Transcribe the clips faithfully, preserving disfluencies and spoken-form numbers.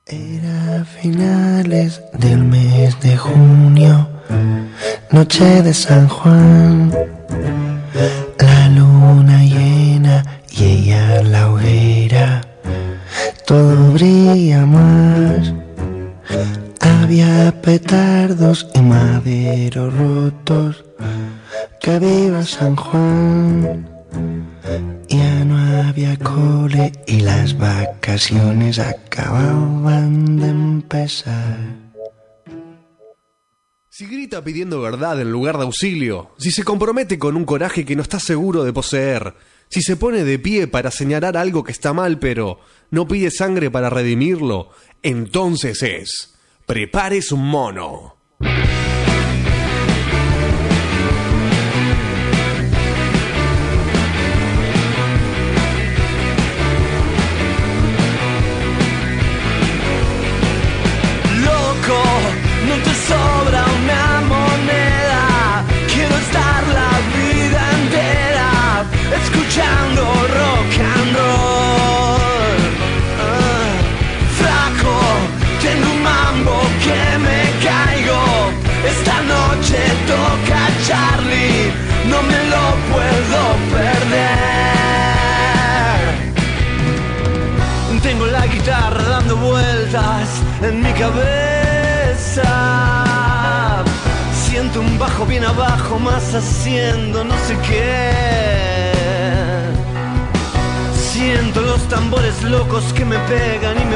Era finales del mes de junio, noche de San Juan, la luna llena y ella en la hoguera, todo brilla más. Había petardos y maderos rotos, que viva San Juan. Ya no había cole y las vacaciones acababan de empezar. Si grita pidiendo verdad en lugar de auxilio, si se compromete con un coraje que no está seguro de poseer, si se pone de pie para señalar algo que está mal pero no pide sangre para redimirlo, entonces es Prepárese un mono. No te sobra una moneda, quiero estar la vida entera escuchando rock and roll. Uh, flaco, tengo un mambo que me caigo, esta noche toca Charlie, no me lo puedo perder. Tengo la guitarra dando vueltas en mi cabeza. Siento un bajo bien abajo, más haciendo no sé qué. Siento los tambores locos que me pegan y me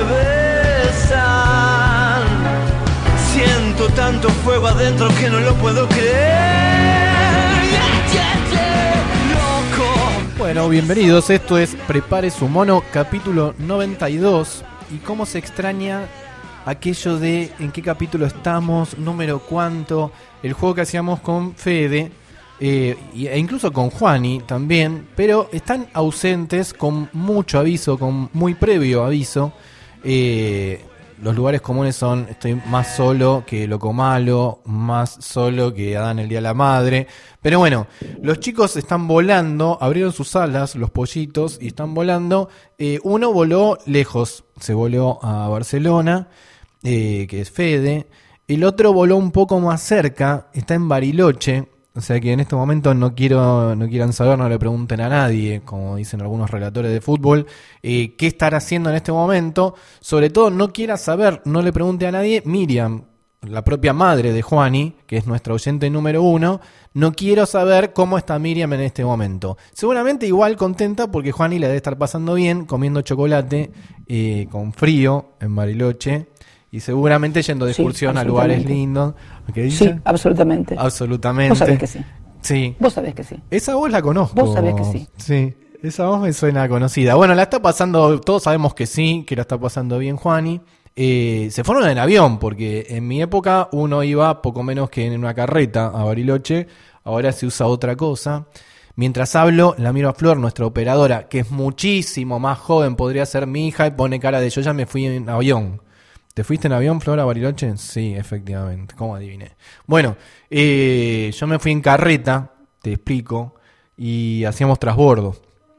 besan. Siento tanto fuego adentro que no lo puedo creer. Yeah, yeah, yeah. Loco. Bueno, bienvenidos, esto es Prepárese un mono, capítulo noventa y dos. Y cómo se extraña aquello de en qué capítulo estamos, número cuánto, el juego que hacíamos con Fede eh, e incluso con Juani también, pero están ausentes con mucho aviso, con muy previo aviso. Eh, los lugares comunes son: estoy más solo que Loco Malo, más solo que Adán el Día de la Madre. Pero bueno, los chicos están volando, abrieron sus alas, los pollitos, y están volando. Eh, uno voló lejos, se voló a Barcelona. Eh, que es Fede. El otro voló un poco más cerca, está en Bariloche, o sea que en este momento no quiero no quieran saber, no le pregunten a nadie, como dicen algunos relatores de fútbol, eh, qué estará haciendo en este momento. Sobre todo no quiera saber, no le pregunte a nadie, Miriam, la propia madre de Juani, que es nuestra oyente número uno, no quiero saber cómo está Miriam en este momento. Seguramente igual contenta porque Juani la debe estar pasando bien, comiendo chocolate eh, con frío en Bariloche. Y seguramente yendo de excursión sí, a lugares lindos. ¿Qué dice? Sí, absolutamente. Absolutamente. Vos sabés que sí. Sí. Vos sabés que sí. Esa voz la conozco. Vos sabés que sí. Sí, esa voz me suena conocida. Bueno, la está pasando, todos sabemos que sí, que la está pasando bien Juani. Eh, se fueron en avión, porque en mi época uno iba poco menos que en una carreta a Bariloche. Ahora se usa otra cosa. Mientras hablo, la miro a Flor, nuestra operadora, que es muchísimo más joven, podría ser mi hija, y pone cara de yo ya me fui en avión. ¿Te fuiste en avión, Flor, a Bariloche? Sí, efectivamente. ¿Cómo adiviné? Bueno, eh, yo me fui en carreta, te explico, y hacíamos transbordo.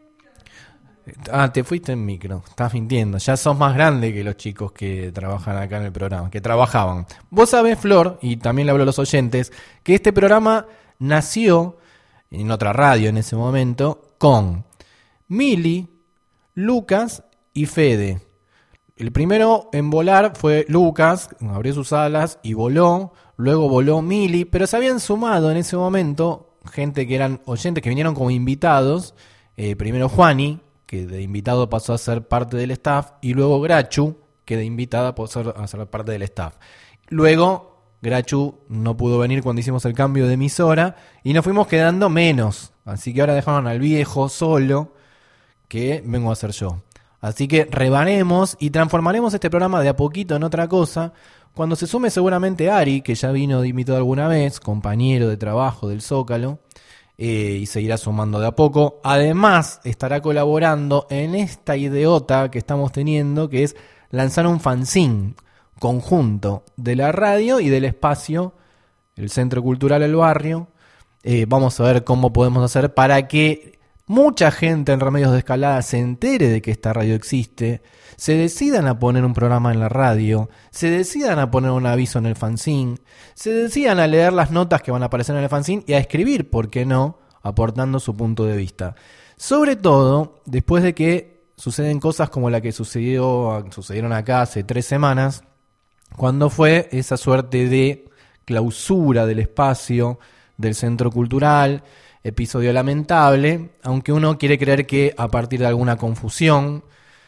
Ah, te fuiste en micro, estás mintiendo. Ya sos más grande que los chicos que trabajan acá en el programa, que trabajaban. Vos sabés, Flor, y también le hablo a los oyentes, que este programa nació en otra radio en ese momento con Mili, Lucas y Fede. El primero en volar fue Lucas, abrió sus alas y voló. Luego voló Mili, pero se habían sumado en ese momento gente que eran oyentes que vinieron como invitados. Eh, primero Juani, que de invitado pasó a ser parte del staff, y luego Grachu, que de invitada pasó a ser parte del staff. Luego Grachu no pudo venir cuando hicimos el cambio de emisora y nos fuimos quedando menos. Así que ahora dejaron al viejo solo, que vengo a hacer yo. Así que rebanemos y transformaremos este programa de a poquito en otra cosa. Cuando se sume seguramente Ari, que ya vino de invitado alguna vez, compañero de trabajo del Zócalo, eh, y seguirá sumando de a poco. Además, estará colaborando en esta ideota que estamos teniendo, que es lanzar un fanzine conjunto de la radio y del espacio, el Centro Cultural El Barrio. Eh, vamos a ver cómo podemos hacer para que mucha gente en Remedios de Escalada se entere de que esta radio existe, se decidan a poner un programa en la radio, se decidan a poner un aviso en el fanzine, se decidan a leer las notas que van a aparecer en el fanzine y a escribir, ¿por qué no?, aportando su punto de vista. Sobre todo, después de que suceden cosas como la que sucedió, sucedieron acá hace tres semanas, cuando fue esa suerte de clausura del espacio del Centro Cultural, episodio lamentable, aunque uno quiere creer que a partir de alguna confusión,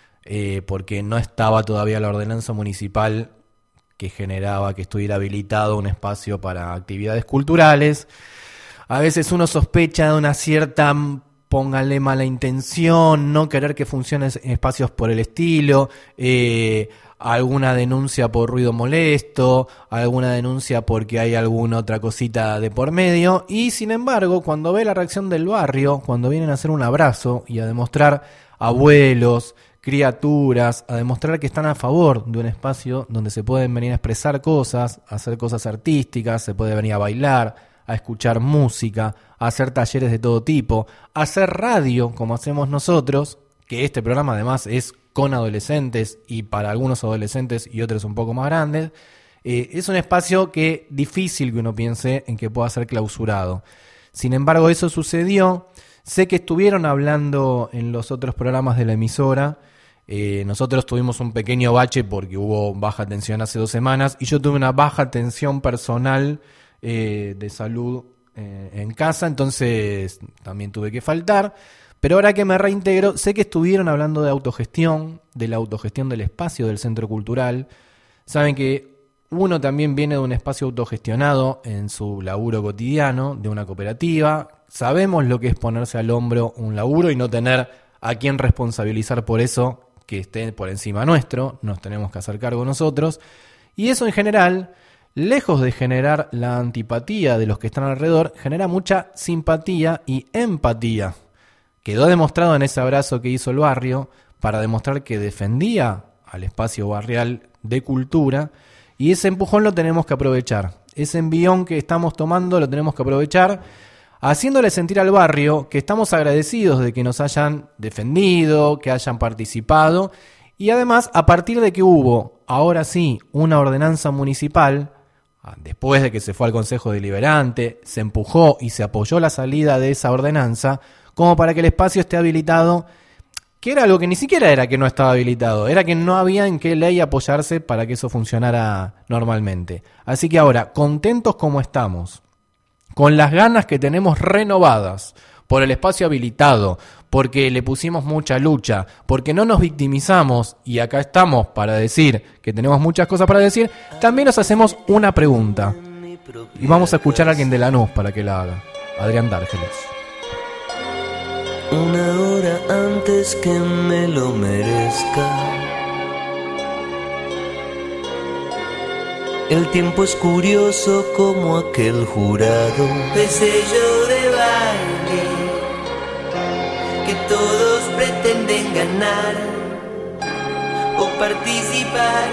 eh, porque no estaba todavía la ordenanza municipal que generaba que estuviera habilitado un espacio para actividades culturales. A veces uno sospecha de una cierta, póngale, mala intención, no querer que funcionen espacios por el estilo, eh, alguna denuncia por ruido molesto, alguna denuncia porque hay alguna otra cosita de por medio, y sin embargo, cuando ve la reacción del barrio, cuando vienen a hacer un abrazo y a demostrar abuelos, criaturas, a demostrar que están a favor de un espacio donde se pueden venir a expresar cosas, a hacer cosas artísticas, se puede venir a bailar, a escuchar música, a hacer talleres de todo tipo, a hacer radio como hacemos nosotros, que este programa además es con adolescentes y para algunos adolescentes y otros un poco más grandes. Eh, es un espacio que difícil que uno piense en que pueda ser clausurado. Sin embargo, eso sucedió. Sé que estuvieron hablando en los otros programas de la emisora. Eh, nosotros tuvimos un pequeño bache porque hubo baja tensión hace dos semanas y yo tuve una baja tensión personal eh, de salud eh, en casa, entonces también tuve que faltar. Pero ahora que me reintegro, sé que estuvieron hablando de autogestión, de la autogestión del espacio del Centro Cultural. Saben que uno también viene de un espacio autogestionado en su laburo cotidiano, de una cooperativa. Sabemos lo que es ponerse al hombro un laburo y no tener a quien responsabilizar por eso que esté por encima nuestro. Nos tenemos que hacer cargo nosotros. Y eso en general, lejos de generar la antipatía de los que están alrededor, genera mucha simpatía y empatía. Quedó demostrado en ese abrazo que hizo el barrio para demostrar que defendía al espacio barrial de cultura, y ese empujón lo tenemos que aprovechar. Ese envión que estamos tomando lo tenemos que aprovechar, haciéndole sentir al barrio que estamos agradecidos de que nos hayan defendido, que hayan participado, y además a partir de que hubo, ahora sí, una ordenanza municipal, después de que se fue al Consejo Deliberante, se empujó y se apoyó la salida de esa ordenanza, como para que el espacio esté habilitado, que era algo que ni siquiera era que no estaba habilitado, era que no había en qué ley apoyarse para que eso funcionara normalmente. Así que ahora, contentos como estamos, con las ganas que tenemos renovadas por el espacio habilitado, porque le pusimos mucha lucha, porque no nos victimizamos, y acá estamos para decir que tenemos muchas cosas para decir, también nos hacemos una pregunta. Y vamos a escuchar a alguien de Lanús para que la haga, Adrián Dárgeles. Una hora antes que me lo merezca. El tiempo es curioso como aquel jurado de sello de baile que todos pretenden ganar o participar,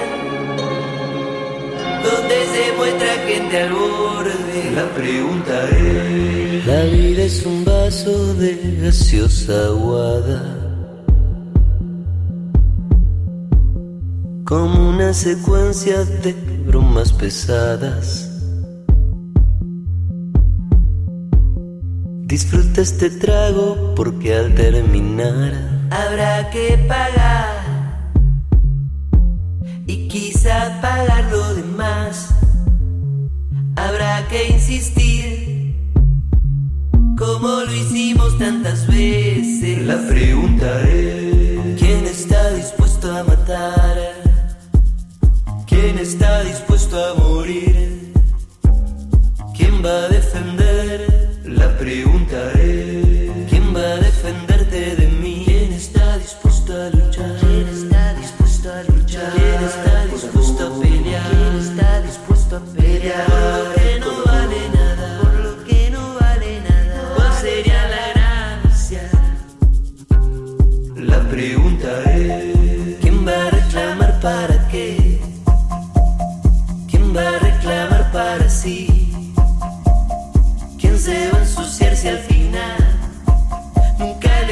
donde se muestra gente al borde. La pregunta es: la vida es un vaso de gaseosa aguada, como una secuencia de bromas pesadas. Disfruta este trago porque al terminar habrá que pagar, y quizá pagar lo demás. Habrá que insistir como lo hicimos tantas veces. La pregunta es: ¿quién está dispuesto a matar? ¿Quién está dispuesto a morir? ¿Quién va a defender? La pregunta es: ¿quién va a defenderte de mí? ¿Quién está dispuesto a luchar? ¿Quién está dispuesto a luchar? ¿Quién está dispuesto a pelear? ¿Quién está dispuesto a pelear? Por lo que no vale nada, por lo que no vale nada. ¿Cuál sería la gracia? La pregunta es: ¿quién va a reclamar para qué? ¿Quién va a reclamar para sí? ¿Quién se va a ensuciar si al final nunca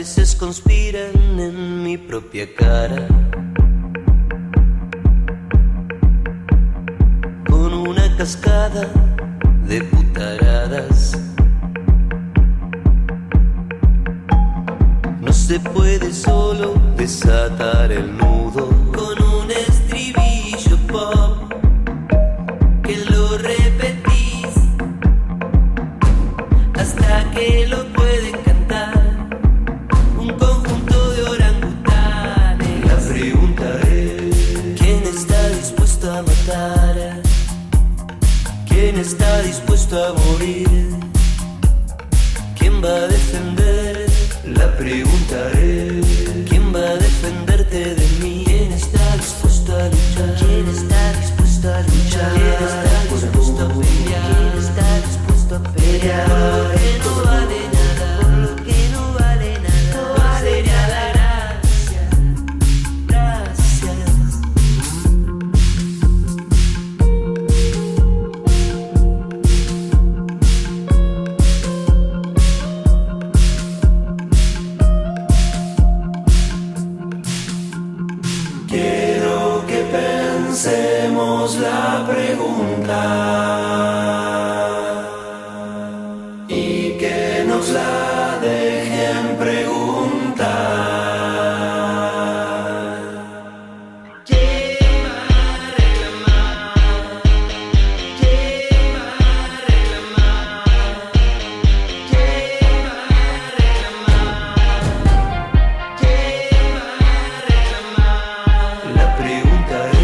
veces conspiran en mi propia cara. Con una cascada de putaradas. No se puede solo desatar el nudo con un estribillo pop que lo repetís hasta que lo puede cantar un conjunto de orangutanes. La pregunta es: ¿quién está dispuesto a matar? ¿Quién está dispuesto a morir? ¿Quién va a defender? La pregunta es: ¿quién va a defenderte de mí? ¿Quién está dispuesto a luchar? ¿Quién está dispuesto a luchar? ¿Quién está dispuesto a pelear? ¿Quién está dispuesto a pelear? Por lo que no vale nada, por lo que no vale nada, no vale nada. Gracias, Hacemos la pregunta y que nos la dejen preguntar. ¿Quién va a reclamar? ¿Quién va a reclamar? ¿Quién va a reclamar? ¿Quién va a reclamar? La pregunta es: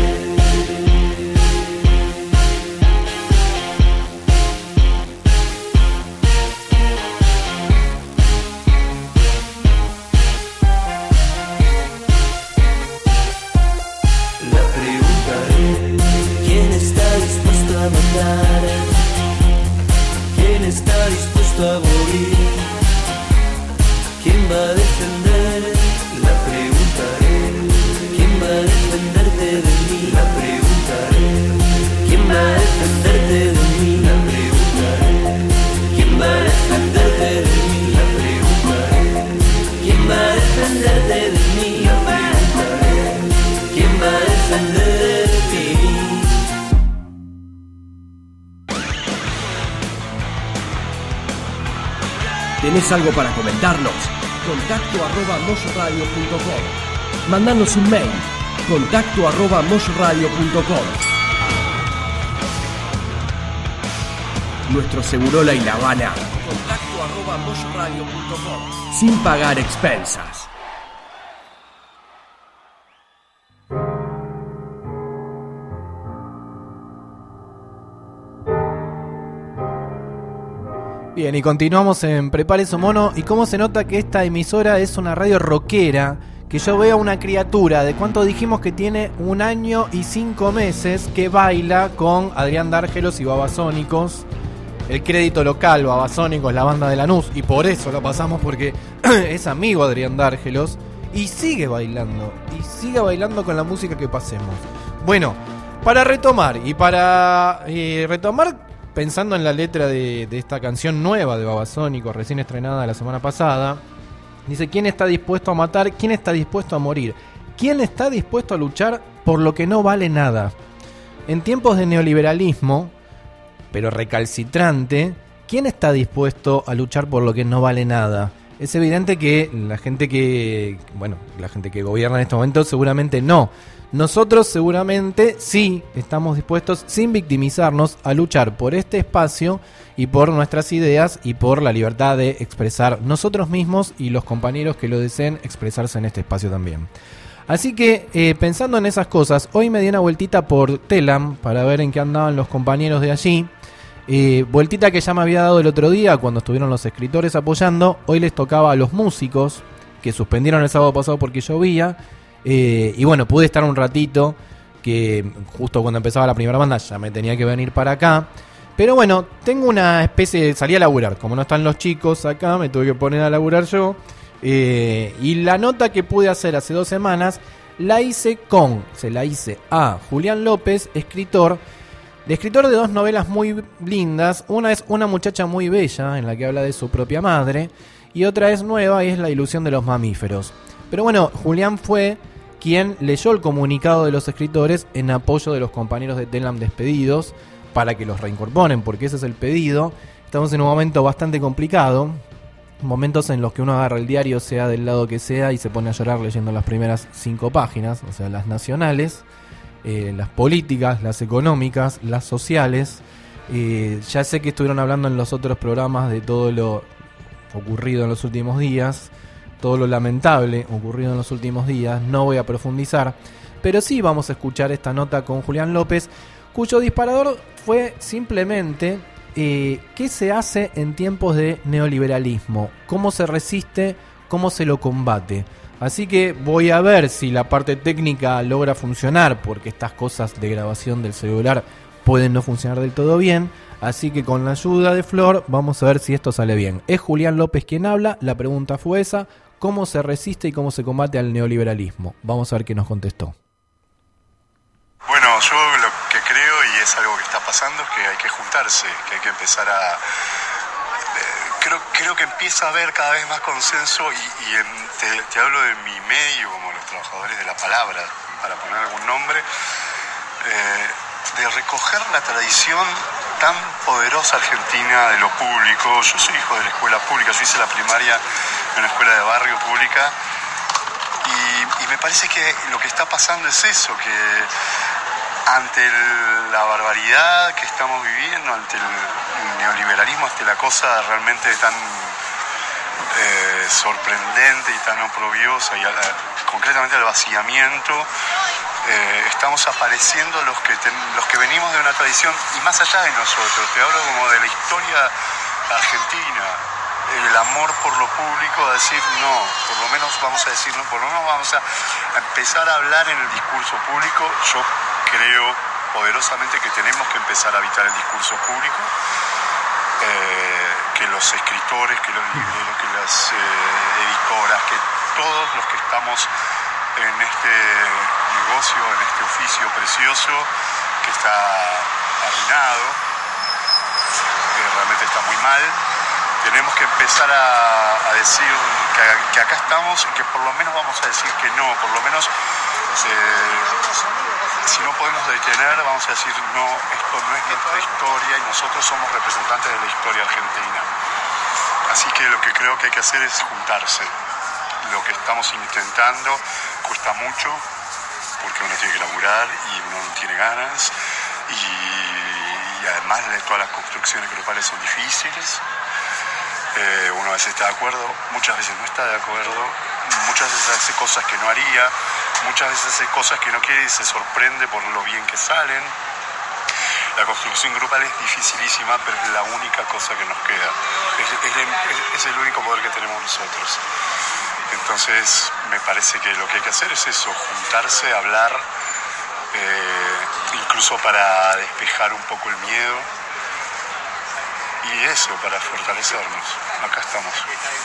¿quién está dispuesto a morir? ¿Quién va a defender? La pregunta es: ¿quién va a defenderte de mí? La pregunta es: ¿quién va a defenderte de mí? La pregunta es: ¿quién va a defenderte de mí? La pregunta es: ¿quién va a defenderte de mí? La pregunta es: ¿quién va a defenderte de mí? ¿Tenés algo para comentarnos? Contacto arroba moyoradio punto com. Mandanos un mail. Contacto arroba moyoradio punto com. Nuestro Segurola y La Habana. Contacto arroba moyoradio punto com. Sin pagar expensas. Bien, y continuamos en Prepare su mono. Y cómo se nota que esta emisora es una radio rockera, que yo veo a una criatura de cuánto dijimos que tiene un año y cinco meses que baila con Adrián Dárgelos y Babasónicos. El crédito local, Babasónicos, la banda de Lanús, y por eso lo pasamos, porque es amigo Adrián Dárgelos y sigue bailando, y sigue bailando con la música que pasemos. Bueno, para retomar, y para eh, retomar pensando en la letra de, de esta canción nueva de Babasónicos, recién estrenada la semana pasada, dice: ¿quién está dispuesto a matar? ¿Quién está dispuesto a morir? ¿Quién está dispuesto a luchar por lo que no vale nada? En tiempos de neoliberalismo, pero recalcitrante, ¿quién está dispuesto a luchar por lo que no vale nada? Es evidente que la gente que, bueno, la gente que gobierna en este momento seguramente no. Nosotros seguramente sí estamos dispuestos, sin victimizarnos, a luchar por este espacio y por nuestras ideas y por la libertad de expresar nosotros mismos y los compañeros que lo deseen expresarse en este espacio también. Así que, eh, pensando en esas cosas, hoy me di una vueltita por Telam para ver en qué andaban los compañeros de allí. Eh, vueltita que ya me había dado el otro día cuando estuvieron los escritores apoyando. Hoy les tocaba a los músicos, que suspendieron el sábado pasado porque llovía. Eh, y bueno, pude estar un ratito, que justo cuando empezaba la primera banda ya me tenía que venir para acá. Pero bueno, tengo una especie de... Salí a laburar, como no están los chicos acá, me tuve que poner a laburar yo. Eh, y la nota que pude hacer hace dos semanas la hice con, se la hice a Julián López, escritor, de escritor de dos novelas muy lindas. Una es Una muchacha muy bella, en la que habla de su propia madre. y otra es nueva y es La ilusión de los mamíferos. Pero bueno, Julián fue quien leyó el comunicado de los escritores en apoyo de los compañeros de Telam despedidos para que los reincorporen, porque ese es el pedido. Estamos en un momento bastante complicado, momentos en los que uno agarra el diario, sea del lado que sea, y se pone a llorar leyendo las primeras cinco páginas, o sea, las nacionales, eh, las políticas, las económicas, las sociales. Eh, ya sé que estuvieron hablando en los otros programas de todo lo ocurrido en los últimos días, todo lo lamentable ocurrido en los últimos días. No voy a profundizar, pero sí vamos a escuchar esta nota con Julián López, cuyo disparador fue simplemente eh, qué se hace en tiempos de neoliberalismo, cómo se resiste, cómo se lo combate. Así que voy a ver si la parte técnica logra funcionar, porque estas cosas de grabación del celular pueden no funcionar del todo bien. Así que con la ayuda de Flor vamos a ver si esto sale bien. Es Julián López quien habla, la pregunta fue esa: ¿cómo se resiste y cómo se combate al neoliberalismo? Vamos a ver qué nos contestó. Bueno, yo lo que creo, y es algo que está pasando, es que hay que juntarse, que hay que empezar a... Eh, creo, creo que empieza a haber cada vez más consenso, y, y en, te, te hablo de mi medio, como los trabajadores de la palabra, para poner algún nombre, eh, de recoger la tradición tan poderosa argentina de lo público. Yo soy hijo de la escuela pública, yo hice la primaria en una escuela de barrio pública, y, y me parece que lo que está pasando es eso, que ante el, la barbaridad que estamos viviendo, ante el, el neoliberalismo, ante la cosa realmente tan eh, sorprendente y tan oprobiosa, y a la, concretamente al vaciamiento, Eh, estamos apareciendo los que ten, los que venimos de una tradición, y más allá de nosotros, te hablo como de la historia argentina, el amor por lo público, a decir no, por lo menos vamos a decir no, por lo menos vamos a empezar a hablar en el discurso público. Yo creo poderosamente que tenemos que empezar a habitar el discurso público, eh, que los escritores, que los libreros, que las eh, editoras, que todos los que estamos en este negocio, en este oficio precioso que está arruinado, que realmente está muy mal, tenemos que empezar a, a decir que, que acá estamos, y que por lo menos vamos a decir que no, por lo menos eh, si no podemos detener, vamos a decir no, esto no es nuestra historia y nosotros somos representantes de la historia argentina. Así que lo que creo que hay que hacer es juntarse. Lo que estamos intentando cuesta mucho, porque uno tiene que laburar y uno no tiene ganas, y, y además de todas las construcciones grupales son difíciles. Eh, uno a veces está de acuerdo, muchas veces no está de acuerdo, muchas veces hace cosas que no haría, muchas veces hace cosas que no quiere y se sorprende por lo bien que salen. La construcción grupal es dificilísima, pero es la única cosa que nos queda, es, es, es el único poder que tenemos nosotros. Entonces me parece que lo que hay que hacer es eso, juntarse, hablar, eh, incluso para despejar un poco el miedo, y eso, para fortalecernos. Acá estamos.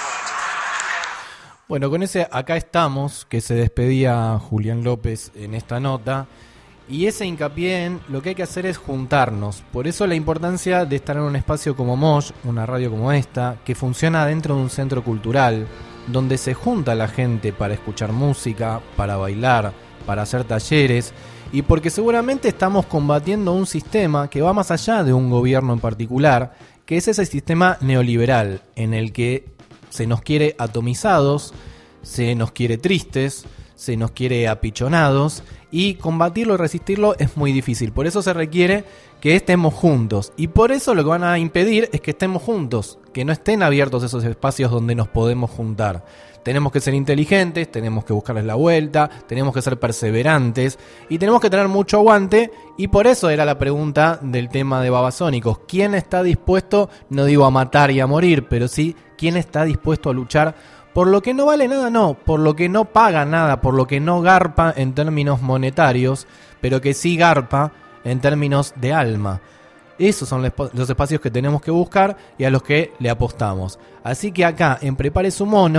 Bueno, con ese acá estamos que se despedía Julián López en esta nota, y ese hincapié en lo que hay que hacer es juntarnos. Por eso la importancia de estar en un espacio como Mosh, una radio como esta, que funciona dentro de un centro cultural, donde se junta la gente para escuchar música, para bailar, para hacer talleres, y porque seguramente estamos combatiendo un sistema que va más allá de un gobierno en particular, que es ese sistema neoliberal, en el que se nos quiere atomizados, se nos quiere tristes, se nos quiere apichonados, y combatirlo y resistirlo es muy difícil. Por eso se requiere que estemos juntos, y por eso lo que van a impedir es que estemos juntos, que no estén abiertos esos espacios donde nos podemos juntar. Tenemos que ser inteligentes, tenemos que buscarles la vuelta, tenemos que ser perseverantes y tenemos que tener mucho aguante, y por eso era la pregunta del tema de Babasónicos. ¿Quién está dispuesto, no digo a matar y a morir, pero sí, quién está dispuesto a luchar por lo que no vale nada? No, por lo que no paga nada, por lo que no garpa en términos monetarios, pero que sí garpa en términos de alma. Esos son los espacios que tenemos que buscar y a los que le apostamos. Así que acá, en Prepare su Mono,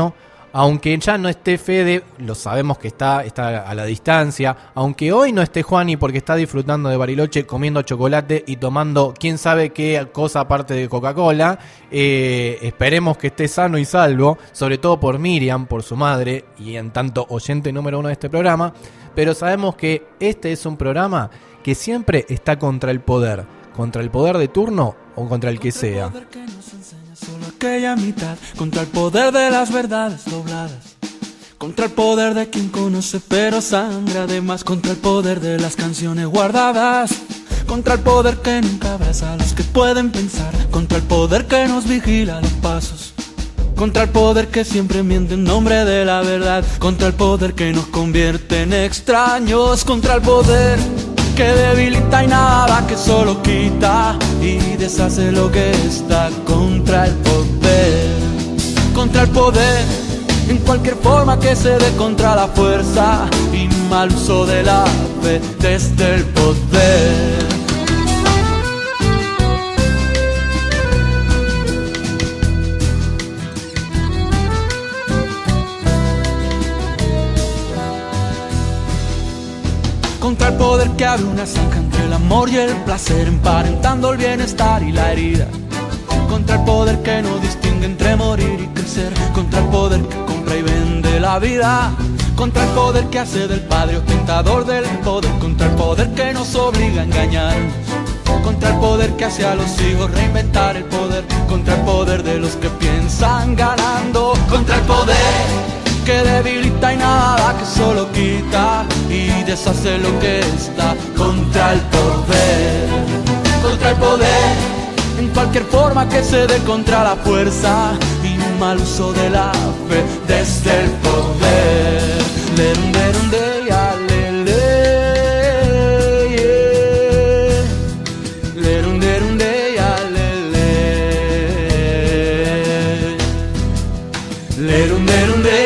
aunque ya no esté Fede, lo sabemos que está, está a la distancia, aunque hoy no esté Juani porque está disfrutando de Bariloche, comiendo chocolate y tomando quién sabe qué cosa aparte de Coca-Cola, eh, esperemos que esté sano y salvo, sobre todo por Miriam, por su madre y en tanto oyente número uno de este programa, pero sabemos que este es un programa que siempre está contra el poder, contra el poder de turno o contra el que sea. Solo aquella mitad, contra el poder de las verdades dobladas, contra el poder de quien conoce pero sangra además, contra el poder de las canciones guardadas, contra el poder que nunca abraza a los que pueden pensar, contra el poder que nos vigila los pasos, contra el poder que siempre miente en nombre de la verdad, contra el poder que nos convierte en extraños, contra el poder que debilita y nada, que solo quita y deshace lo que está, contra el poder, contra el poder, en cualquier forma que se dé, contra la fuerza y mal uso de la fe desde el poder. Contra el poder que abre una zanja entre el amor y el placer, emparentando el bienestar y la herida. Contra el poder que no distingue entre morir y crecer. Contra el poder que compra y vende la vida. Contra el poder que hace del padre ostentador del poder. Contra el poder que nos obliga a engañarnos. Contra el poder que hace a los hijos reinventar el poder. Contra el poder de los que piensan ganando. Contra el poder que debilita y nada, que solo quita y deshace lo que está, contra el poder, contra el poder, en cualquier forma que se dé, contra la fuerza y mal uso de la fe desde el poder. Lerunde, runde, ya, le, le, yeah. Lerunde, runde, ya, le, le. Lerunde, runde,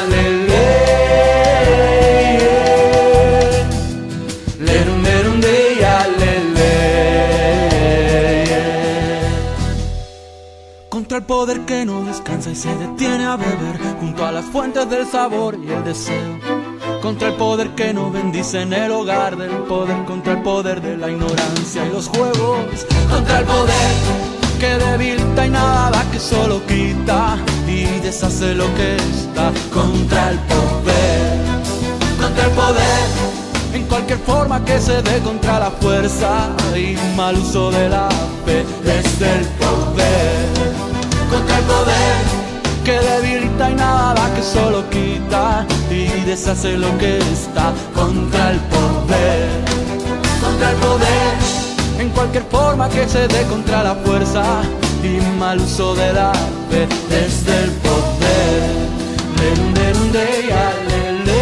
contra el poder que no descansa y se detiene a beber junto a las fuentes del sabor y el deseo, contra el poder que no bendice en el hogar del poder, contra el poder de la ignorancia y los juegos, contra el poder que debilita y nada, que solo quita y deshace lo que está, contra el poder, contra el poder, en cualquier forma que se dé, contra la fuerza y mal uso de la fe desde el poder, contra el poder que debilita y nada, que solo quita y deshace lo que está, contra el poder, contra el poder, en cualquier forma que se dé, contra la fuerza y mal uso de la fe desde el poder. Lerunde, runde, ya, le, le.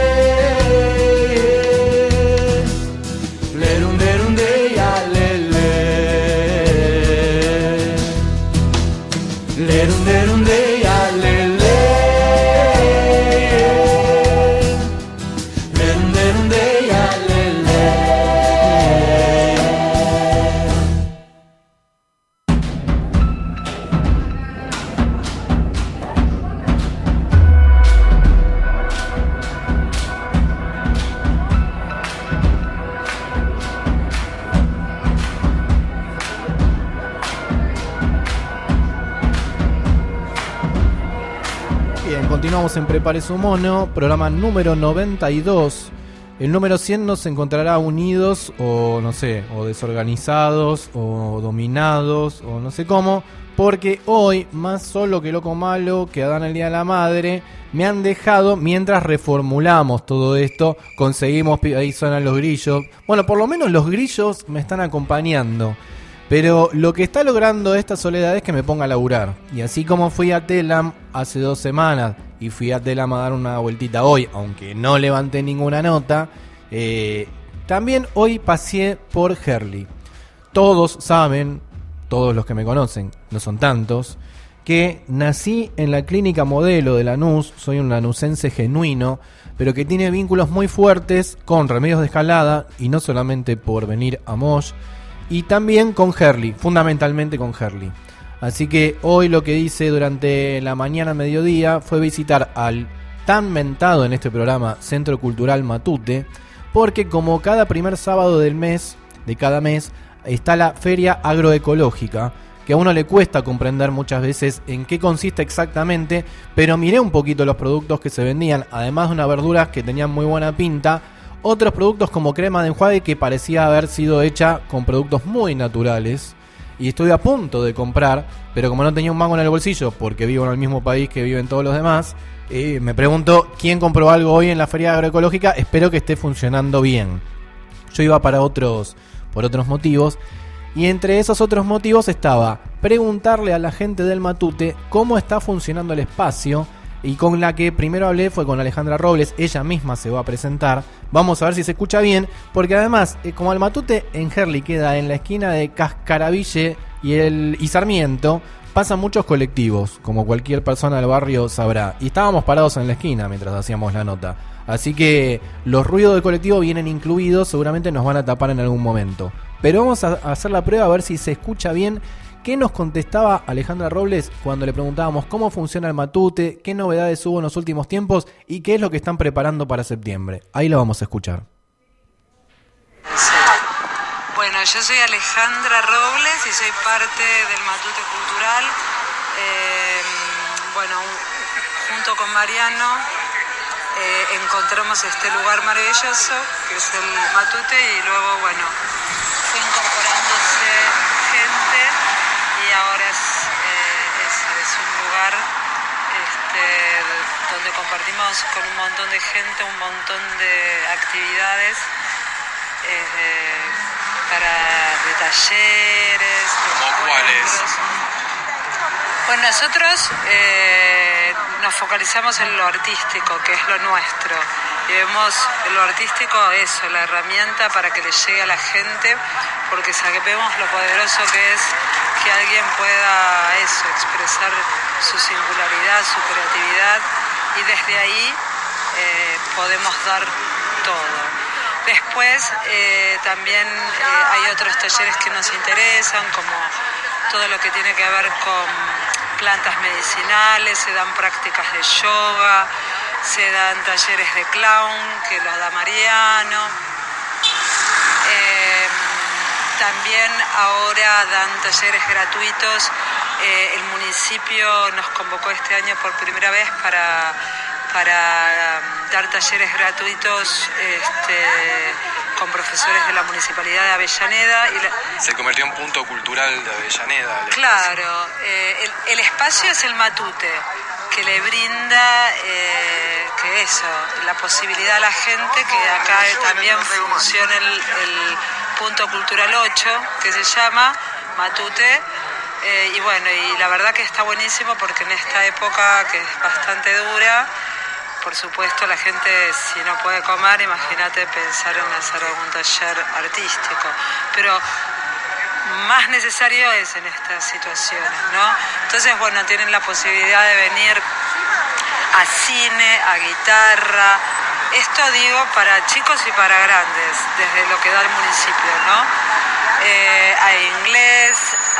Lerunde, runde, ya, le, le. Lerunde, runde, ya, le, le. Lerunde, runde, ya, le, le. Continuamos en Prepare su Mono, programa número noventa y dos. El número cien nos encontrará unidos o no sé, o desorganizados o dominados o no sé cómo, porque hoy, más solo que loco malo, que Adán el Día de la Madre, me han dejado mientras reformulamos todo esto, conseguimos, ahí suenan los grillos, bueno, por lo menos los grillos me están acompañando. Pero lo que está logrando esta soledad es que me ponga a laburar. Y así como fui a Telam hace dos semanas y fui a Telam a dar una vueltita hoy, aunque no levanté ninguna nota, eh, también hoy pasé por Herli. Todos saben, todos los que me conocen, no son tantos, que nací en la clínica modelo de Lanús, soy un lanusense genuino, pero que tiene vínculos muy fuertes con Remedios de Escalada, y no solamente por venir a Mosh, y también con Herli, fundamentalmente con Herli. Así que hoy lo que hice durante la mañana, mediodía, fue visitar al tan mentado en este programa Centro Cultural Matute, porque como cada primer sábado del mes, de cada mes, está la Feria Agroecológica, que a uno le cuesta comprender muchas veces en qué consiste exactamente, pero miré un poquito los productos que se vendían, además de unas verduras que tenían muy buena pinta, otros productos como crema de enjuague que parecía haber sido hecha con productos muy naturales, y estoy a punto de comprar, pero como no tenía un mango en el bolsillo, porque vivo en el mismo país que viven todos los demás, eh, me pregunto quién compró algo hoy en la Feria Agroecológica. Espero que esté funcionando bien. Yo iba para otros, por otros motivos, y entre esos otros motivos estaba preguntarle a la gente del Matute cómo está funcionando el espacio, y con la que primero hablé fue con Alejandra Robles. Ella misma se va a presentar. Vamos a ver si se escucha bien, porque además, eh, como el Matute en Herli queda en la esquina de Cascaraville y, el, y Sarmiento, pasan muchos colectivos, como cualquier persona del barrio sabrá, y estábamos parados en la esquina mientras hacíamos la nota. Así que los ruidos del colectivo vienen incluidos, seguramente nos van a tapar en algún momento. Pero vamos a hacer la prueba a ver si se escucha bien. ¿Qué nos contestaba Alejandra Robles cuando le preguntábamos cómo funciona el Matute, qué novedades hubo en los últimos tiempos y qué es lo que están preparando para septiembre? Ahí lo vamos a escuchar. Bueno, yo soy Alejandra Robles y soy parte del Matute Cultural. Eh, bueno, junto con Mariano eh, encontramos este lugar maravilloso que es el Matute, y luego, bueno, fue incorporándose gente y ahora es, eh, es, es un lugar este, donde compartimos con un montón de gente, un montón de actividades eh, para de talleres. ¿Cómo cuáles? Pues nosotros eh, nos focalizamos en lo artístico, que es lo nuestro, y vemos en lo artístico eso, la herramienta para que le llegue a la gente, porque sabemos lo poderoso que es que alguien pueda eso, expresar su singularidad, su creatividad, y desde ahí eh, podemos dar todo. Después eh, también eh, hay otros talleres que nos interesan, como todo lo que tiene que ver con plantas medicinales, se dan prácticas de yoga, se dan talleres de clown, que los da Mariano. Eh, también ahora dan talleres gratuitos. Eh, el municipio nos convocó este año por primera vez para, para um, dar talleres gratuitos este, con profesores de la Municipalidad de Avellaneda. Y la... Se convirtió en punto cultural de Avellaneda. Claro, eh, el, el espacio es el Matute, que le brinda eh, que eso, la posibilidad a la gente que acá también funcione el, el punto cultural ocho, que se llama Matute. Eh, y bueno, y la verdad que está buenísimo, porque en esta época que es bastante dura, por supuesto la gente, si no puede comer, imagínate pensar en hacer algún taller artístico, pero más necesario es en estas situaciones, ¿no? Entonces, bueno, tienen la posibilidad de venir a cine, a guitarra, esto digo para chicos y para grandes, desde lo que da el municipio, ¿no? Eh, a inglés,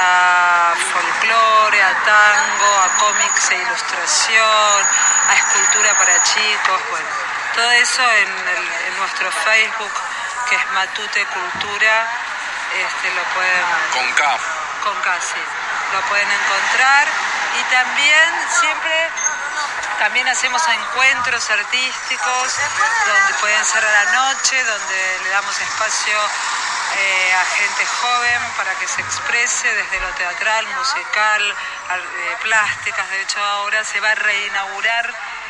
a folclore, a tango, a cómics e ilustración, a escultura para chicos, bueno, todo eso en, el, en nuestro Facebook, que es Matute Cultura, este, lo pueden... Con K. Con K, sí, lo pueden encontrar. Y también siempre... También hacemos encuentros artísticos, donde pueden ser a la noche, donde le damos espacio eh, a gente joven para que se exprese desde lo teatral, musical, eh, plásticas. De hecho, ahora se va a reinaugurar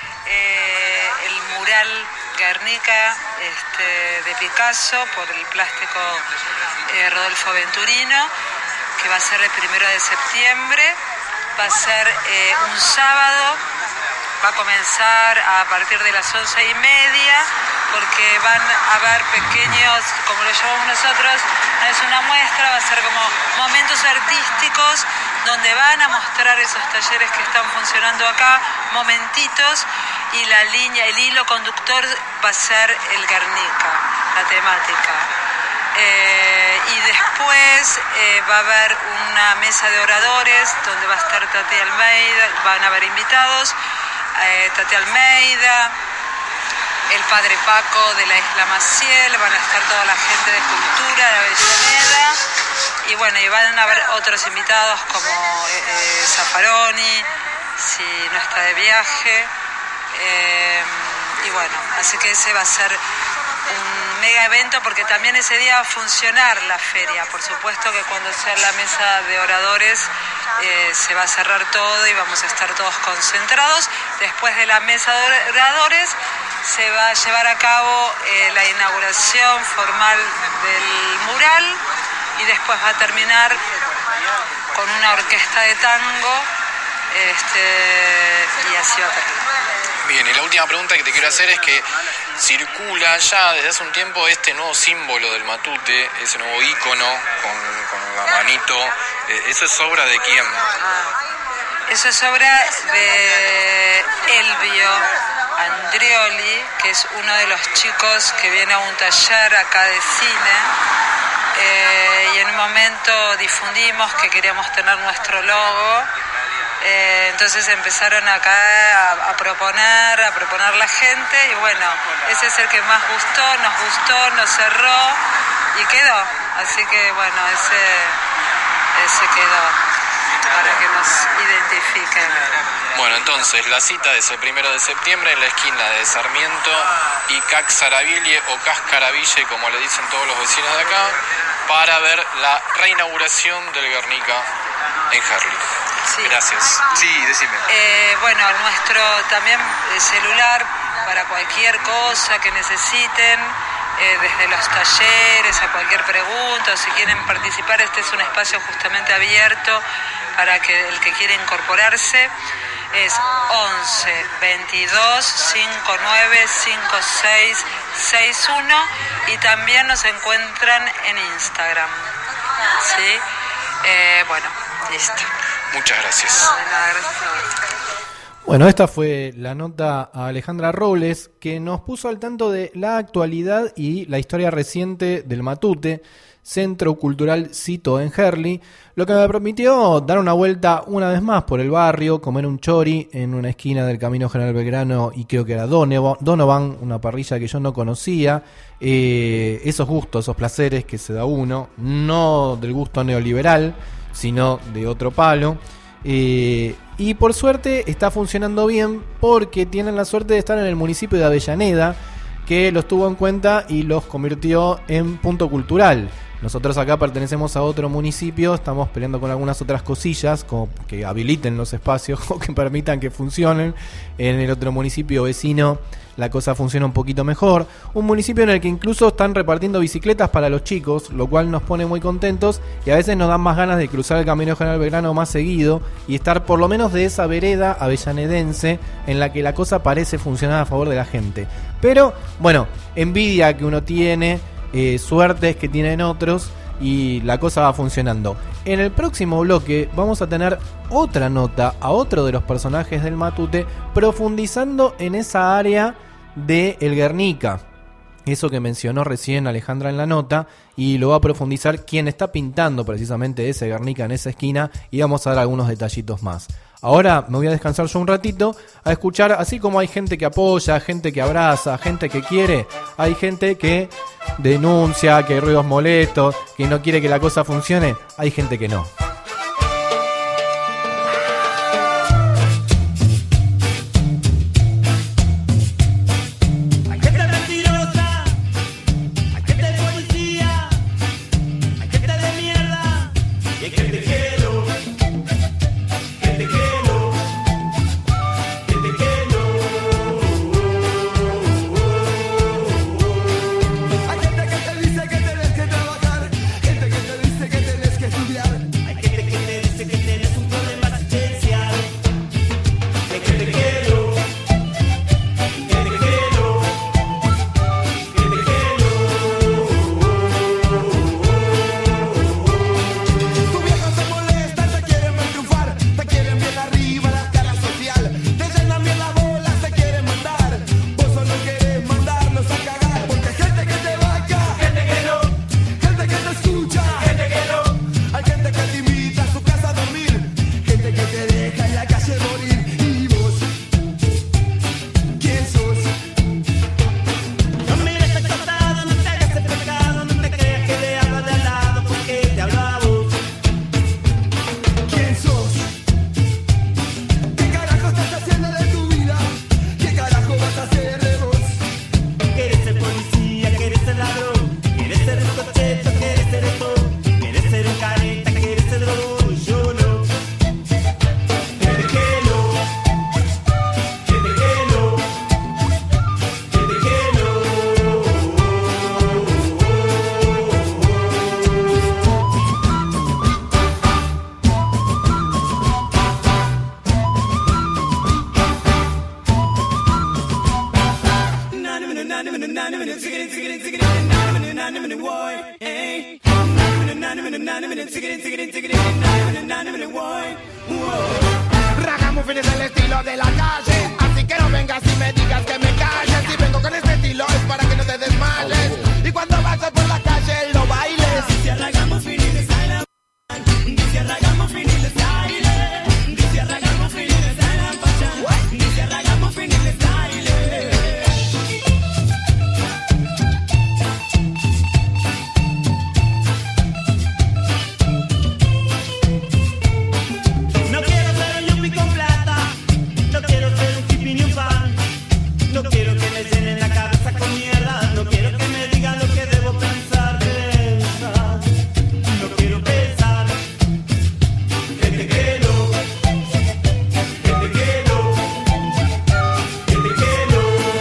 eh, el mural Guernica este, de Picasso por el plástico eh, Rodolfo Venturino, que va a ser el primero de septiembre. Va a ser eh, un sábado. Va a comenzar a partir de las once y media, porque van a haber pequeños, como lo llamamos nosotros, no es una muestra, va a ser como momentos artísticos donde van a mostrar esos talleres que están funcionando acá, momentitos, y la línea, el hilo conductor va a ser el Guernica, la temática. Eh, y después eh, va a haber una mesa de oradores donde va a estar Tati Almeida, van a haber invitados, eh, Tati Almeida, el padre Paco de la Isla Maciel, van a estar toda la gente de cultura de Avellaneda, y bueno, y van a haber otros invitados como eh, Zaffaroni, si no está de viaje, eh, y bueno, así que ese va a ser un mega evento, porque también ese día va a funcionar la feria. Por supuesto que cuando sea la mesa de oradores eh, se va a cerrar todo y vamos a estar todos concentrados. Después de la mesa de oradores se va a llevar a cabo eh, la inauguración formal del mural, y después va a terminar con una orquesta de tango, este, y así va a terminar. Bien, y la última pregunta que te quiero hacer es que circula ya desde hace un tiempo este nuevo símbolo del Matute, ese nuevo ícono con, con la manito. ¿Eso es obra de quién? Ah, eso es obra de Elvio Andrioli, que es uno de los chicos que viene a un taller acá de cine. Eh, y en un momento difundimos que queríamos tener nuestro logo. Eh, entonces empezaron acá a, a proponer, a proponer la gente, y bueno, ese es el que más gustó, nos gustó, nos cerró y quedó. Así que bueno, ese, ese quedó para que nos identifiquen. Bueno, entonces la cita es el primero de septiembre en la esquina de Sarmiento y Caxaraville o Cascaraville, como le dicen todos los vecinos de acá, para ver la reinauguración del Guernica en Herli. Sí. Gracias. Sí, decime. Eh, bueno, nuestro también celular para cualquier cosa que necesiten, eh, desde los talleres a cualquier pregunta, o si quieren participar, este es un espacio justamente abierto para que el que quiera incorporarse. Es once veintidós cincuenta y nueve cincuenta y seis sesenta y uno, y también nos encuentran en Instagram. ¿Sí? Eh, bueno, listo. Muchas gracias. De nada, gracias a vos. Bueno, esta fue la nota a Alejandra Robles, que nos puso al tanto de la actualidad y la historia reciente del Matute, Centro Cultural Cito en Herli, lo que me permitió dar una vuelta una vez más por el barrio, comer un chori en una esquina del Camino General Belgrano y creo que era Donovan, una parrilla que yo no conocía. Eh, esos gustos, esos placeres que se da uno, no del gusto neoliberal, sino de otro palo. Eh, y por suerte está funcionando bien, porque tienen la suerte de estar en el municipio de Avellaneda, que los tuvo en cuenta y los convirtió en punto cultural. Nosotros acá pertenecemos a otro municipio, estamos peleando con algunas otras cosillas, como que habiliten los espacios o que permitan que funcionen. En el otro municipio vecino la cosa funciona un poquito mejor. Un municipio en el que incluso están repartiendo bicicletas para los chicos, lo cual nos pone muy contentos, y a veces nos dan más ganas de cruzar el Camino General Belgrano más seguido y estar por lo menos de esa vereda avellanedense en la que la cosa parece funcionar a favor de la gente. Pero bueno, envidia que uno tiene, eh, suertes que tienen otros, y la cosa va funcionando. En el próximo bloque vamos a tener otra nota a otro de los personajes del Matute, profundizando en esa área de el Guernica, eso que mencionó recién Alejandra en la nota, y lo va a profundizar quien está pintando precisamente ese Guernica en esa esquina, y vamos a dar algunos detallitos más. Ahora me voy a descansar yo un ratito a escuchar, así como hay gente que apoya, gente que abraza, gente que quiere, hay gente que denuncia, que hay ruidos molestos, que no quiere que la cosa funcione, hay gente que no. Hay gente que te dice que tenés que trabajar, gente que te dice que tenés que estudiar. Hay Ragamuffin es el estilo de la calle, así que no vengas y me digas que me calles. Si vengo con este estilo es para que no te desmayes, y cuando vayas por la calle lo bailes. Dice Ragamuffin y le style, dice Ragamuffin y le style, dice Ragamuffin y le style, dice Ragamuffin y le style. No quiero que me llenen la cabeza con mierda, no quiero que me digan lo que debo pensar, pensar. No quiero pensar que te quiero, que te quiero, que te quiero.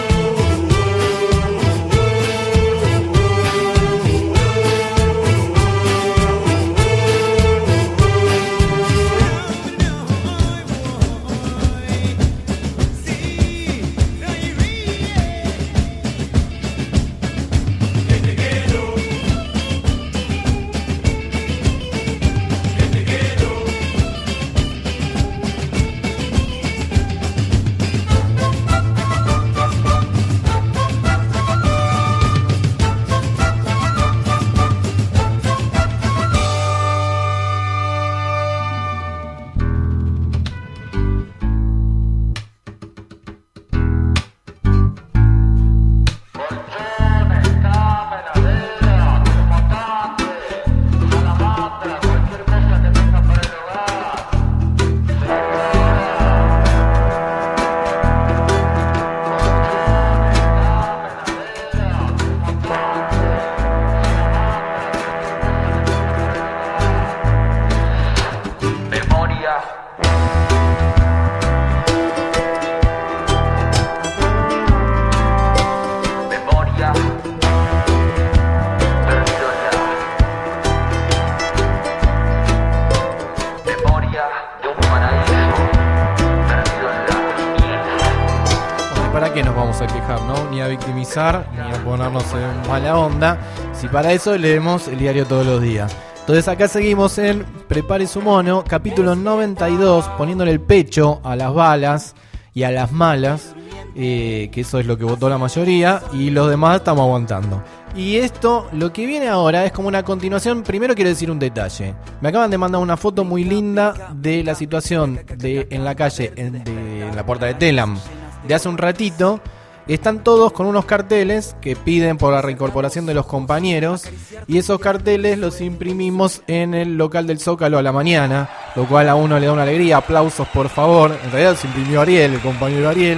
Ni a ponernos en mala onda, si para eso leemos el diario todos los días. Entonces acá seguimos en Prepare su mono, capítulo noventa y dos, poniéndole el pecho a las balas y a las malas, eh, que eso es lo que votó la mayoría, y los demás estamos aguantando. Y esto, lo que viene ahora es como una continuación. Primero quiero decir un detalle. Me acaban de mandar una foto muy linda de la situación de en la calle, en, de, en la puerta de Telam, de hace un ratito. Están todos con unos carteles que piden por la reincorporación de los compañeros, y esos carteles los imprimimos en el local del Zócalo a la mañana, lo cual a uno le da una alegría. Aplausos, por favor. En realidad se imprimió Ariel, el compañero Ariel,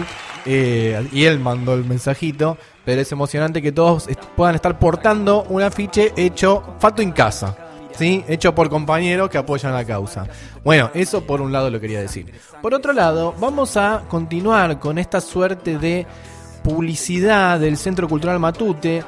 eh, y él mandó el mensajito, pero es emocionante que todos est- puedan estar portando un afiche hecho Fato en casa, ¿sí? Hecho por compañeros que apoyan la causa. Bueno, eso por un lado lo quería decir. Por otro lado, vamos a continuar con esta suerte de publicidad del Centro Cultural Matute,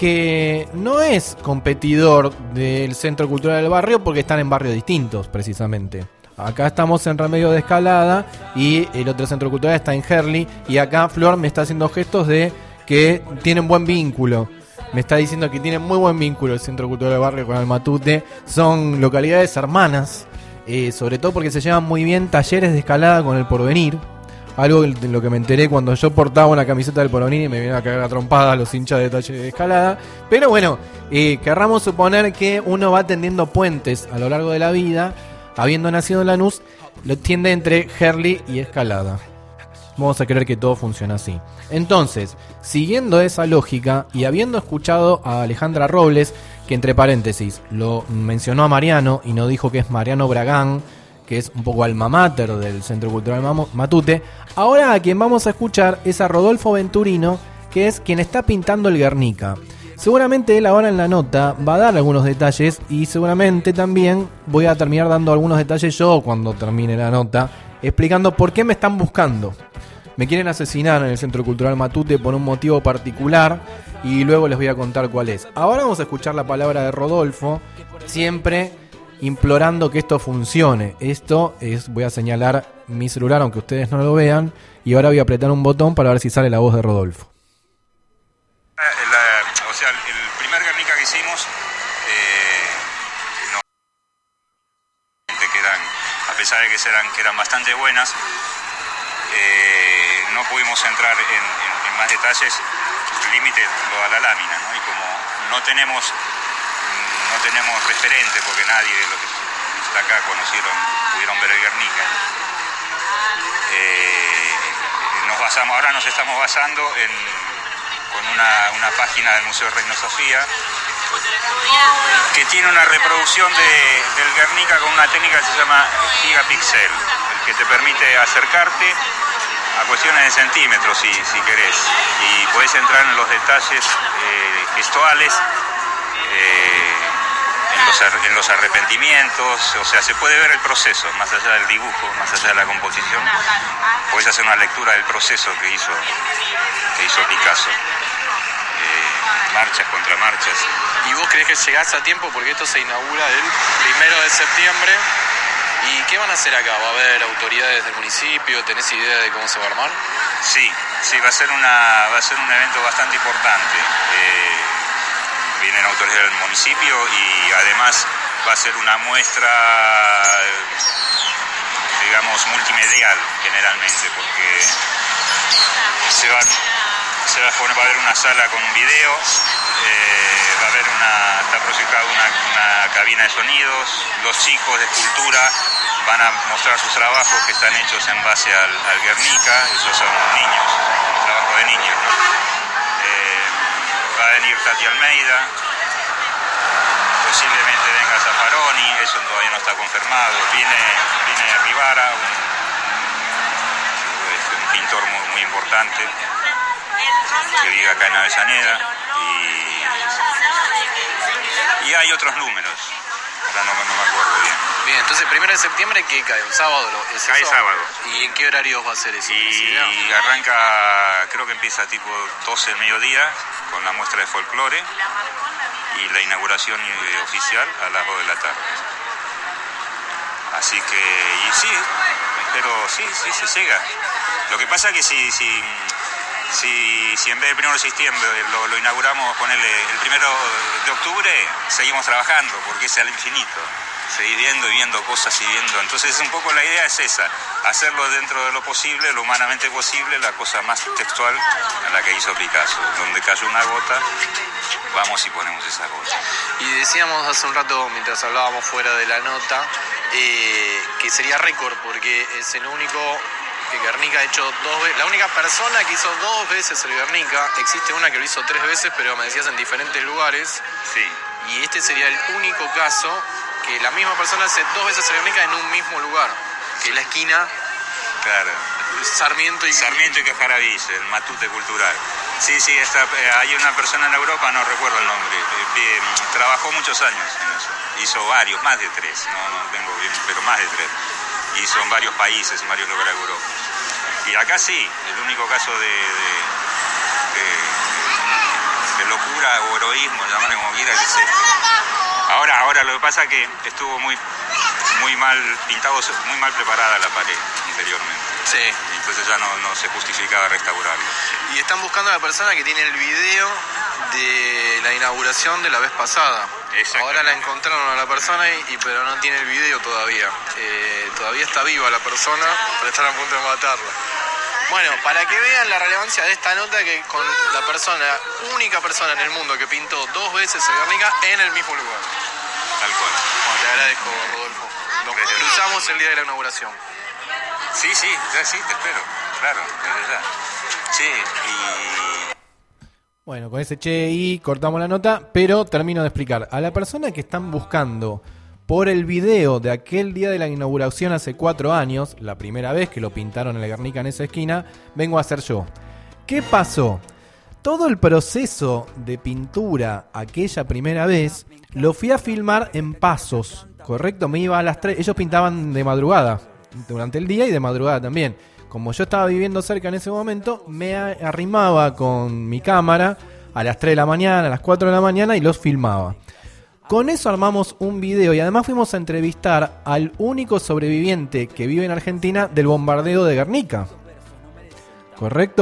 que no es competidor del Centro Cultural del Barrio porque están en barrios distintos, precisamente. Acá estamos en Remedio de Escalada y el otro Centro Cultural está en Herli, y acá Flor me está haciendo gestos de que tienen buen vínculo. Me está diciendo que tienen muy buen vínculo el Centro Cultural del Barrio con el Matute. Son localidades hermanas, eh, sobre todo porque se llevan muy bien Talleres de Escalada con el Porvenir. Algo de lo que me enteré cuando yo portaba una camiseta del Porvenir y me vinieron a cagar a trompadas los hinchas de Talleres de Escalada. Pero bueno, eh, querramos suponer que uno va tendiendo puentes a lo largo de la vida. Habiendo nacido en Lanús, lo tiende entre Herli y Escalada. Vamos a creer que todo funciona así. Entonces, siguiendo esa lógica y habiendo escuchado a Alejandra Robles, que entre paréntesis lo mencionó a Mariano y no dijo que es Mariano Bragán, que es un poco alma mater del Centro Cultural Matute, ahora a quien vamos a escuchar es a Rodolfo Venturino, que es quien está pintando el Guernica. Seguramente él ahora en la nota va a dar algunos detalles, y seguramente también voy a terminar dando algunos detalles yo cuando termine la nota, explicando por qué me están buscando. Me quieren asesinar en el Centro Cultural Matute por un motivo particular, y luego les voy a contar cuál es. Ahora vamos a escuchar la palabra de Rodolfo, siempre implorando que esto funcione. Esto es, voy a señalar mi celular aunque ustedes no lo vean, y ahora voy a apretar un botón para ver si sale la voz de Rodolfo. sea, el primer Guernica que hicimos, eh, no, que eran, a pesar de que eran, que eran bastante buenas, eh, no pudimos entrar en, en, en más detalles. El límite lo da la lámina, ¿no? Y como no tenemos, no tenemos referente, porque nadie de los que está acá conocieron, pudieron ver el Guernica, eh, nos basamos, ahora nos estamos basando en, con una, una página del Museo Reina Sofía que tiene una reproducción de, del Guernica con una técnica que se llama gigapixel, el que te permite acercarte a cuestiones de centímetros, si, si querés, y podés entrar en los detalles eh, gestuales, eh, en, los, en los arrepentimientos, o sea, se puede ver el proceso, más allá del dibujo, más allá de la composición, podés hacer una lectura del proceso que hizo, que hizo Picasso, eh, marchas contra marchas. ¿Y vos creés que llegás a tiempo? Porque esto se inaugura el primero de septiembre. ¿Y qué van a hacer acá? ¿Va a haber autoridades del municipio? ¿Tenés idea de cómo se va a armar? Sí, sí, va a ser, una, va a ser un evento bastante importante. Eh, vienen autoridades del municipio y además va a ser una muestra, digamos, multimedial generalmente, porque se va, se va a poner, va a haber una sala con un video, eh, va a haber una, está proyectada una, una cabina de sonidos, los chicos de escultura van a mostrar sus trabajos que están hechos en base al, al Guernica, esos son niños, trabajo de niños, ¿no? Eh, va a venir Tati Almeida, posiblemente venga Zaffaroni, eso todavía no está confirmado, viene, viene Rivara, un, un pintor muy, muy importante que vive acá en Avellaneda, y, y hay otros números, ahora no, no me acuerdo bien. Bien, entonces primero de septiembre, ¿qué cae? ¿Un sábado? ¿Es cae eso? sábado. ¿Y en qué horarios va a ser eso? Y arranca, creo que empieza tipo doce del mediodía con la muestra de folclore y la inauguración oficial a las dos de la tarde. Así que, y sí, pero sí, sí se llega. Lo que pasa es que si, si, si, si en vez del primero de septiembre lo, lo inauguramos, ponele el primero de octubre, seguimos trabajando porque es al infinito. Seguir viendo y viendo cosas y viendo. Entonces un poco la idea es esa, hacerlo dentro de lo posible, lo humanamente posible, la cosa más textual a la que hizo Picasso. Donde cayó una gota, vamos y ponemos esa gota. Y decíamos hace un rato, mientras hablábamos fuera de la nota, eh, que sería récord, porque es el único que Guernica ha hecho dos veces, la única persona que hizo dos veces el Guernica. Existe una que lo hizo tres veces, pero me decías en diferentes lugares. Sí. Y este sería el único caso que la misma persona hace dos veces el Guernica en un mismo lugar, que es la esquina. Claro. Sarmiento y Sarmiento y Cajaraville, el Matute Cultural. Sí, sí, está, eh, hay una persona en Europa, no recuerdo el nombre, eh, eh, trabajó muchos años en eso. Hizo varios, más de tres, no, no tengo bien, pero más de tres. Hizo en varios países, en varios lugares de Europa. Y acá sí, el único caso de, de, de, de locura o heroísmo, llamarle como quiera, que es este. Ahora, ahora lo que pasa es que estuvo muy, muy mal pintado, muy mal preparada la pared interiormente. Sí. Entonces ya no, no se justificaba restaurarlo. Y están buscando a la persona que tiene el video de la inauguración de la vez pasada. Ahora la encontraron a la persona, y, y pero no tiene el video todavía. Eh, todavía está viva la persona, pero están a punto de matarla. Bueno, para que vean la relevancia de esta nota, que con la persona, única persona en el mundo que pintó dos veces el Guernica en el mismo lugar. Tal cual. Bueno, te agradezco, Rodolfo. Nos cruzamos el día de la inauguración. Sí, sí, ya sí, te espero. Claro, desde ya. Sí, y... Bueno, con ese che y cortamos la nota, pero termino de explicar. A la persona que están buscando por el video de aquel día de la inauguración hace cuatro años, la primera vez que lo pintaron en la Guernica en esa esquina, vengo a ser yo. ¿Qué pasó? Todo el proceso de pintura aquella primera vez lo fui a filmar en Pasos, ¿correcto? Me iba a las tres, ellos pintaban de madrugada, durante el día y de madrugada también. Como yo estaba viviendo cerca en ese momento, me arrimaba con mi cámara a las tres de la mañana, a las cuatro de la mañana y los filmaba. Con eso armamos un video y además fuimos a entrevistar al único sobreviviente que vive en Argentina del bombardeo de Guernica. ¿Correcto?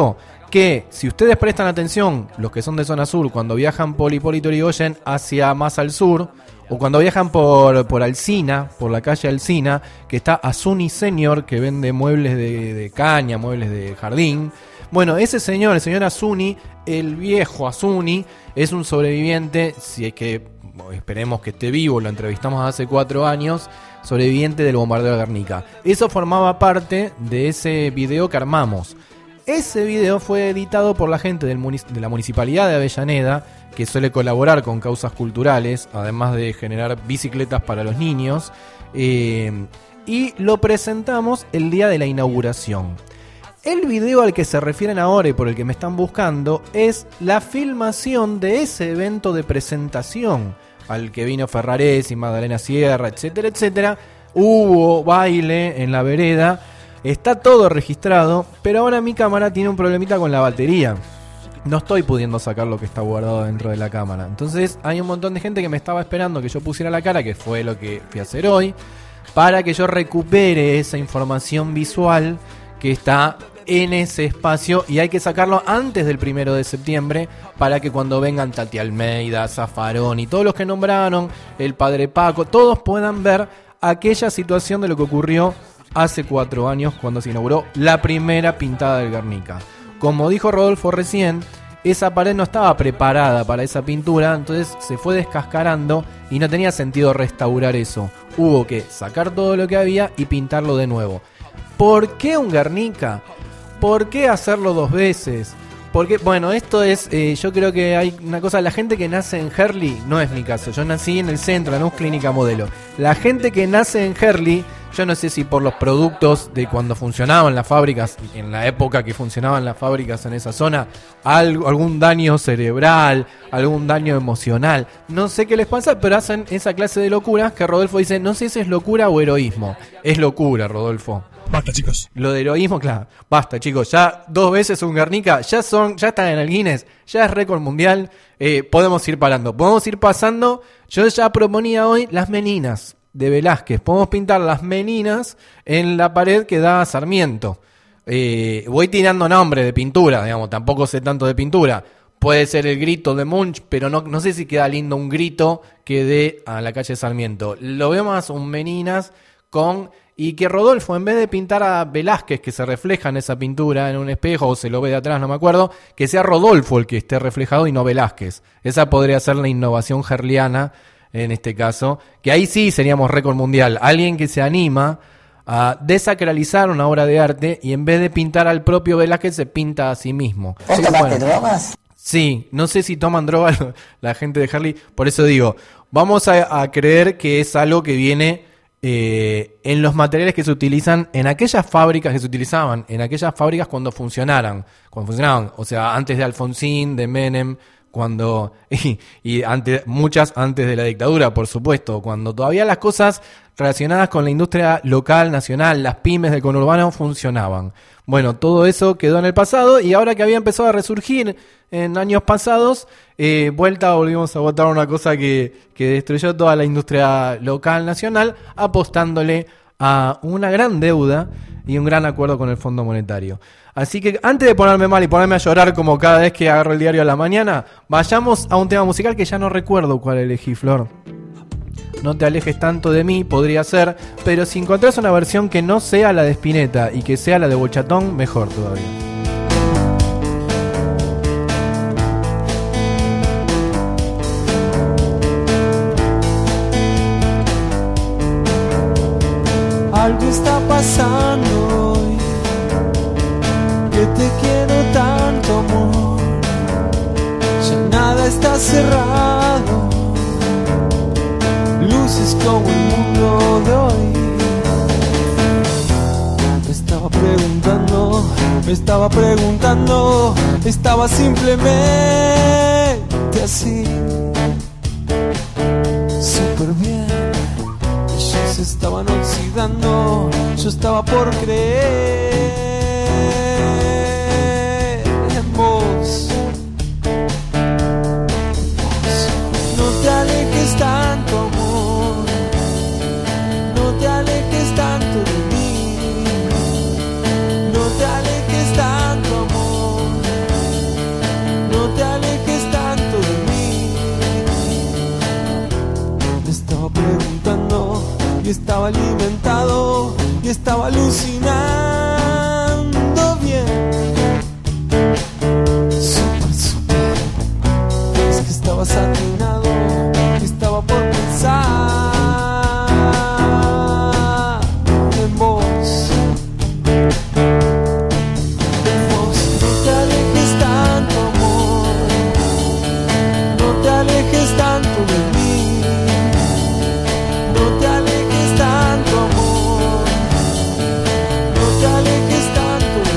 que si ustedes prestan atención, los que son de zona sur, cuando viajan por Hipólito Yrigoyen hacia más al sur, o cuando viajan por, por Alsina, por la calle Alsina, que está Azuni Senior, que vende muebles de, de caña, muebles de jardín. Bueno, ese señor, el señor Azuni, el viejo Azuni, es un sobreviviente, si es que esperemos que esté vivo, lo entrevistamos hace cuatro años, sobreviviente del bombardeo de Guernica. Eso formaba parte de ese video que armamos. Ese video fue editado por la gente del munic- de la Municipalidad de Avellaneda, que suele colaborar con causas culturales, además de generar bicicletas para los niños, eh, y lo presentamos el día de la inauguración. El video al que se refieren ahora y por el que me están buscando es la filmación de ese evento de presentación al que vino Ferraresi, Magdalena Sierra, etcétera, etcétera. Hubo baile en la vereda, está todo registrado, pero ahora mi cámara tiene un problemita con la batería. No estoy pudiendo sacar lo que está guardado dentro de la cámara. Entonces hay un montón de gente que me estaba esperando que yo pusiera la cara, que fue lo que fui a hacer hoy, para que yo recupere esa información visual que está en ese espacio, y hay que sacarlo antes del primero de septiembre para que cuando vengan Tati Almeida, Zaffarón y todos los que nombraron, el padre Paco, todos puedan ver aquella situación de lo que ocurrió hace cuatro años cuando se inauguró la primera pintada del Guernica. Como dijo Rodolfo recién, esa pared no estaba preparada para esa pintura, entonces se fue descascarando y no tenía sentido restaurar eso. Hubo que sacar todo lo que había y pintarlo de nuevo. ¿Por qué un Guernica? ¿Por qué hacerlo dos veces? Porque, bueno, esto es, eh, yo creo que hay una cosa, la gente que nace en Herli, no es mi caso, yo nací en el centro, en la Clínica Modelo. La gente que nace en Herli, yo no sé si por los productos de cuando funcionaban las fábricas, en la época que funcionaban las fábricas en esa zona, algo, algún daño cerebral, algún daño emocional, no sé qué les pasa, pero hacen esa clase de locuras que Rodolfo dice, no sé si es locura o heroísmo. Es locura, Rodolfo. Basta, chicos. Lo de heroísmo, claro. Basta, chicos. Ya dos veces un Guernica, ya son, ya están en el Guinness, ya es récord mundial. Eh, podemos ir parando, podemos ir pasando. Yo ya proponía hoy las meninas de Velázquez. Podemos pintar las meninas en la pared que da a Sarmiento. Eh, voy tirando nombre de pintura, digamos, tampoco sé tanto de pintura. Puede ser el grito de Munch, pero no, no sé si queda lindo un grito que dé a la calle Sarmiento. Lo veo más un meninas con... Y que Rodolfo, en vez de pintar a Velázquez, que se refleja en esa pintura en un espejo, o se lo ve de atrás, no me acuerdo, que sea Rodolfo el que esté reflejado y no Velázquez. Esa podría ser la innovación herliana en este caso, que ahí sí seríamos récord mundial. Alguien que se anima a desacralizar una obra de arte y en vez de pintar al propio Velázquez se pinta a sí mismo. ¿Vos Sí, tomaste bueno. drogas? Sí, no sé si toman drogas la gente de Herli, por eso digo, vamos a, a creer que es algo que viene... Eh, en los materiales que se utilizan en aquellas fábricas que se utilizaban, en aquellas fábricas cuando funcionaran, cuando funcionaban, o sea, antes de Alfonsín, de Menem, cuando y, y antes, muchas antes de la dictadura, por supuesto, cuando todavía las cosas relacionadas con la industria local, nacional, las pymes del conurbano funcionaban. Bueno, todo eso quedó en el pasado y ahora que había empezado a resurgir en años pasados, eh, vuelta volvimos a votar una cosa que, que destruyó toda la industria local nacional, apostándole a una gran deuda y un gran acuerdo con el Fondo Monetario. Así que antes de ponerme mal y ponerme a llorar como cada vez que agarro el diario a la mañana, vayamos a un tema musical que ya no recuerdo cuál elegí, Flor. No te alejes tanto de mí, podría ser, pero si encontrás una versión que no sea la de Spinetta y que sea la de Bochatón, mejor todavía. Algo está pasando hoy, que te quiero tanto, amor. Ya nada está cerrado, luces como el mundo de hoy. Me estaba preguntando, me estaba preguntando, estaba simplemente así, súper bien. Ellos se estaban oxidando, yo estaba por creer en vos. No te alejes tanto, amor, no te alejes tanto de mí, no te alejes tanto, amor, estaba alimentado y estaba alucinando bien. Super, super. Es que estaba satinado y estaba por pensar en vos. En vos. No te alejes tanto, amor. No te alejes tanto de mí. No te alejes tanto, amor. No te alejes tanto de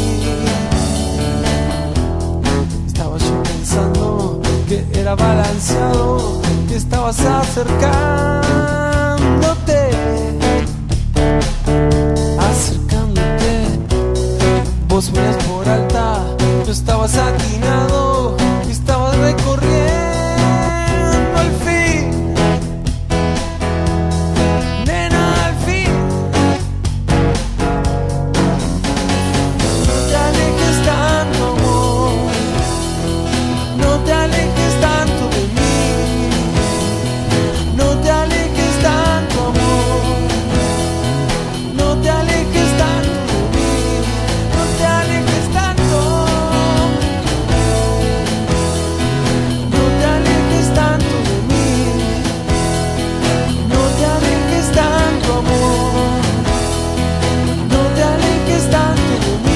mí. Estaba yo pensando que era balanceado, que estabas acercándote, acercándote. Vos venías por alta, yo estaba satinado y estabas recorriendo al fin. Nena, al fin. No te alejes tanto, amor. No te alejes tanto de mí. No te alejes tanto, amor. No te alejes tanto de mí. No te alejes tanto. No te alejes tanto de mí. No te alejes tanto, amor. No te alejes tanto de mí.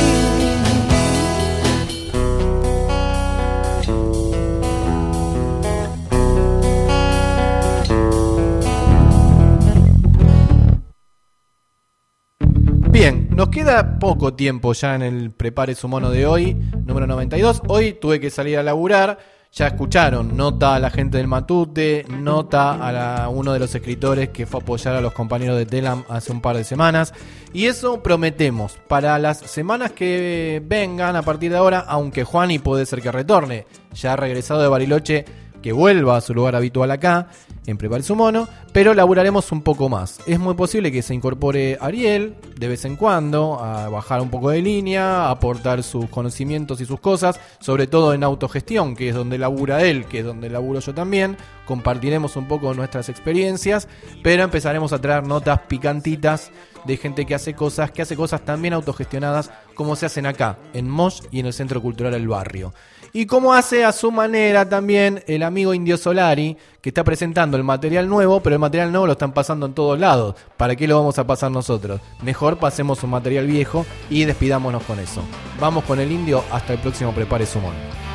Bien, nos queda poco tiempo ya en el Prepare su mono de hoy, número noventa y dos. Hoy tuve que salir a laburar. Ya escucharon, nota a la gente del Matute, nota a la- uno de los escritores que fue a apoyar a los compañeros de Telam hace un par de semanas. Y eso prometemos para las semanas que vengan a partir de ahora, aunque Juani puede ser que retorne, ya ha regresado de Bariloche, que vuelva a su lugar habitual acá, en Prepare su mono, pero laburaremos un poco más. Es muy posible que se incorpore Ariel de vez en cuando a bajar un poco de línea, a aportar sus conocimientos y sus cosas, sobre todo en autogestión, que es donde labura él, que es donde laburo yo también. Compartiremos un poco nuestras experiencias, pero empezaremos a traer notas picantitas de gente que hace cosas, que hace cosas también autogestionadas, como se hacen acá, en Mosh y en el Centro Cultural El Barrio. Y como hace a su manera también el amigo Indio Solari, que está presentando el material nuevo, pero el material nuevo lo están pasando en todos lados. ¿Para qué lo vamos a pasar nosotros? Mejor pasemos un material viejo y despidámonos con eso. Vamos con el Indio, hasta el próximo Prepare su mono.